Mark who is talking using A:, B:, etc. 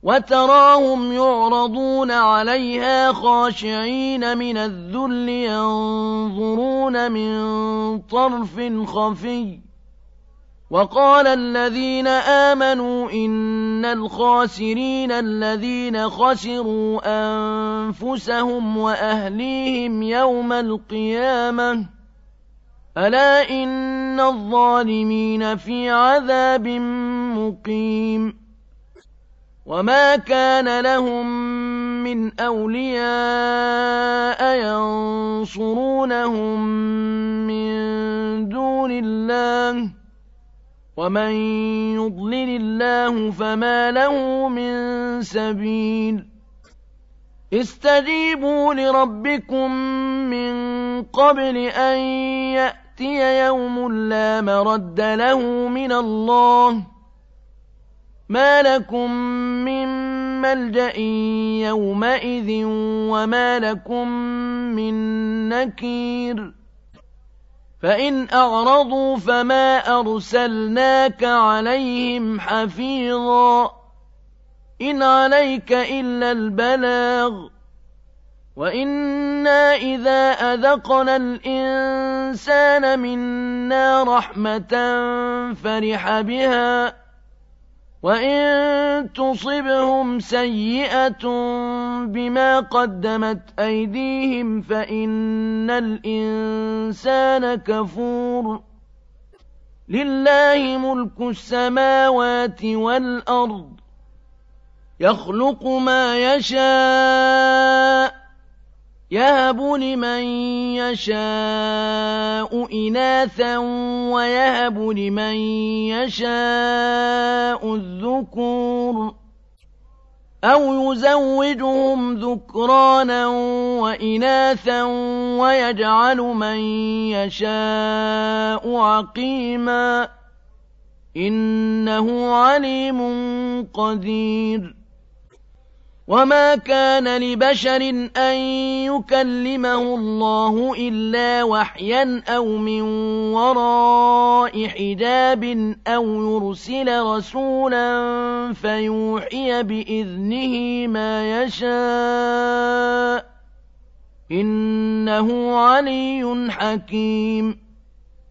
A: وتراهم يعرضون عليها خاشعين من الذل ينظرون من طرف خفي وقال الذين آمنوا إن الخاسرين الذين خسروا أنفسهم وأهليهم يوم القيامة ألا إن الظالمين في عذاب مقيم وما كان لهم من أولياء ينصرونهم من دون الله ومن يضلل الله فما له من سبيل استجيبوا لربكم من قبل أن يأتي يوم لا مرد له من الله ما لكم من ملجأ يومئذ وما لكم من نكير فإن أعرضوا فما أرسلناك عليهم حفيظا إن عليك إلا البلاغ وإنا إذا أذقنا الإنسان منا رحمة فرح بها وإن تصبهم سيئة بما قدمت أيديهم فإن الإنسان كفور لله ملك السماوات والأرض يخلق ما يشاء يهب لمن يشاء إناثا ويهب لمن يشاء الذكور أو يزوجهم ذكرانا وإناثا ويجعل من يشاء عقيما إنه عليم قدير وما كان لبشر أن يكلمه الله إلا وحيا أو من وراء حجاب أو يرسل رسولا فيوحي بإذنه ما يشاء إنه علي حكيم